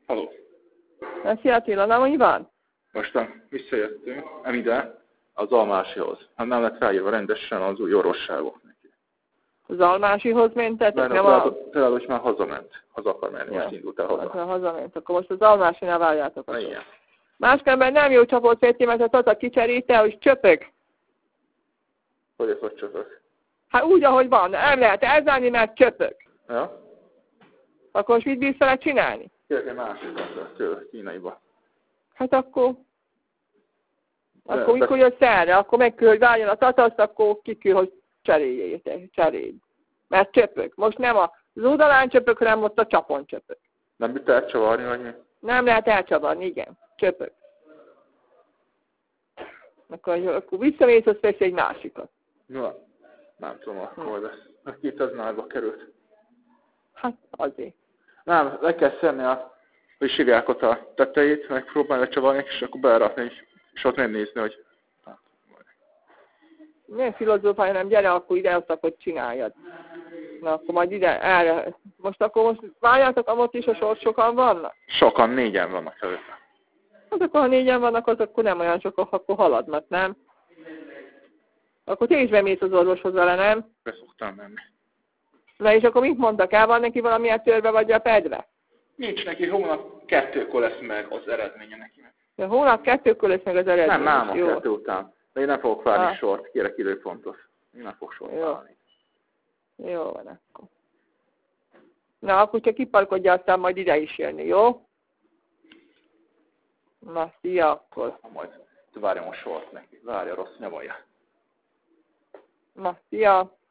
Halló. Szia Attila, na mi van? Mostan visszajöttünk, ide, az Almásihoz. Hát nem lett felírva rendesen az új orvosságok neki. Az Almásihoz mentetek? Nem például, hogy már hazament. Haza akar menni, ja. most indult el haza. Hazament, akkor most az Almásinál várjátok. Igen. Másképpen nem jó csapott széttémet, az a kicserélte, hogy csöpög. Hogy ez hogy csöpög? Hát úgy, ahogy van, nem lehet elzárni, mert csöpög. Ja? Akkor most mit bírsz vele csinálni? Kérlek egy másikat tőle, Kínaiba. Hát akkor mikor jössz erre, akkor megkül, hogy várjon a tataszt, akkor kikül, hogy cserélj. Mert csöpög. Most nem az oldalán csöpög, hanem most a csapon csöpög. Nem bírta elcsavarni, vagy mi? Nem lehet elcsavarni, igen. Csöpög. Akkor visszamész, azt vesz egy másikat. No, nem tudom akkor, de a 2000 került. Hát azért. Nem, le kell szedni hogy hívják ott a tetejét, megpróbálni lecsavarni, és akkor belerakni, és ott megnézni, hogy... Nem filozófálja, hanem gyere, akkor ide azt, hogy csináljad. Na, akkor majd ide, erre. Most várjátok, amott is a sor sokan vannak? Sokan, 4-en vannak előtte. Hát akkor, ha 4-en vannak, az akkor nem olyan sokan, akkor haladnak, nem? Akkor te is bemész az orvoshoz vele, nem? Be szoktam menni. Na és akkor mit mondtak el? Van neki valamilyen törve vagy a pedve? Nincs neki, hónap 2-kor lesz meg az eredménye neki. Ja, hónap 2-kor lesz meg az eredmény. Nem, a 2 után. De én nem fogok várni sort, kérek időpontos. Én nem fogok sort várni. Jó van akkor. Na, akkor csak kiparkodja, aztán majd ide is jönni, jó? Na, szia akkor. Majd várjam a sort neki. Várja, rossz nyavaja. Na, szia.